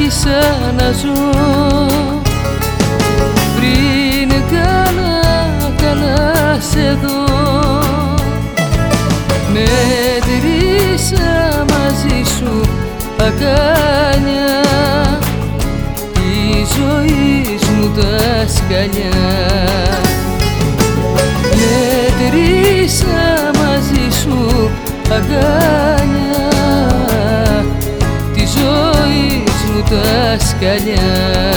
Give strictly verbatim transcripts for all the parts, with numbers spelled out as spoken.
άρχισα να ζω πριν καλά καλά σε δω. Μέτρησα μαζί σου αγκάλια της ζωής μου τα σκαλιά. Μέτρησα μαζί σου αγκάλια της ζωής μου τα σκαλιά.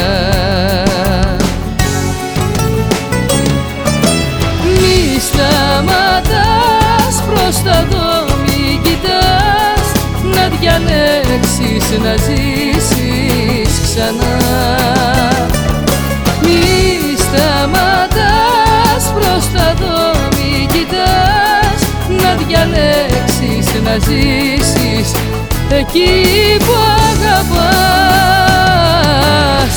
Μη σταματάς προς τα δω, μη κοιτάς να διαλέξεις να ζήσεις ξανά. Μη σταματάς προς τα δω, μη κοιτάς να διαλέξεις να ζήσεις εκεί που αγαπάς.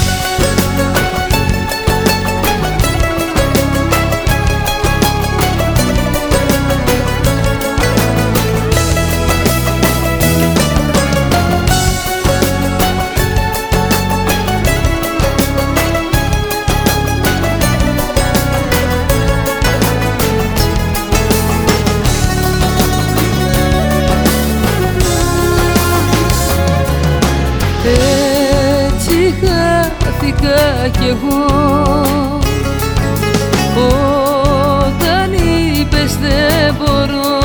Έτσι χάθηκα κι εγώ όταν είπες δεν μπορώ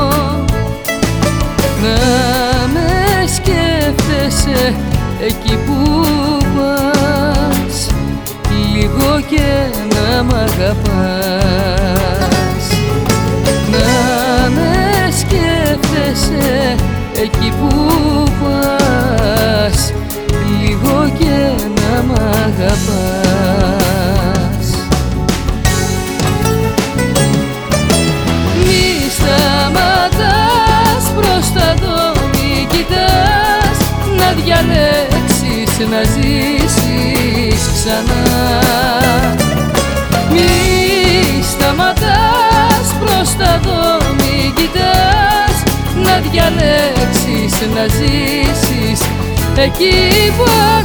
να με σκέφτεσαι εκεί που πας, λίγο και να μ' αγαπάς. Να με σκέφτεσαι εκεί που πας, λίγο και να μ' αγαπάς. Μη σταματάς προς τα δω, μη κοιτάς να διαλέξεις να ζήσεις ξανά. Μη σταματάς προς τα δω, μη κοιτάς να διαλέξεις να ζήσεις εκεί που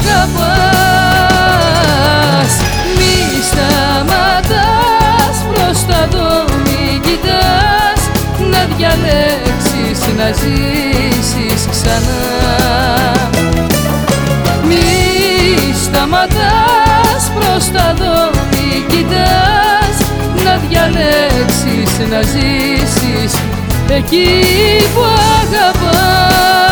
αγαπάς. Μη σταματάς προς τα δω, μη κοιτάς να διαλέξεις να ζήσεις ξανά. Μη σταματάς προς τα δω, μη κοιτάς να διαλέξεις να ζήσεις εκεί που αγαπάς.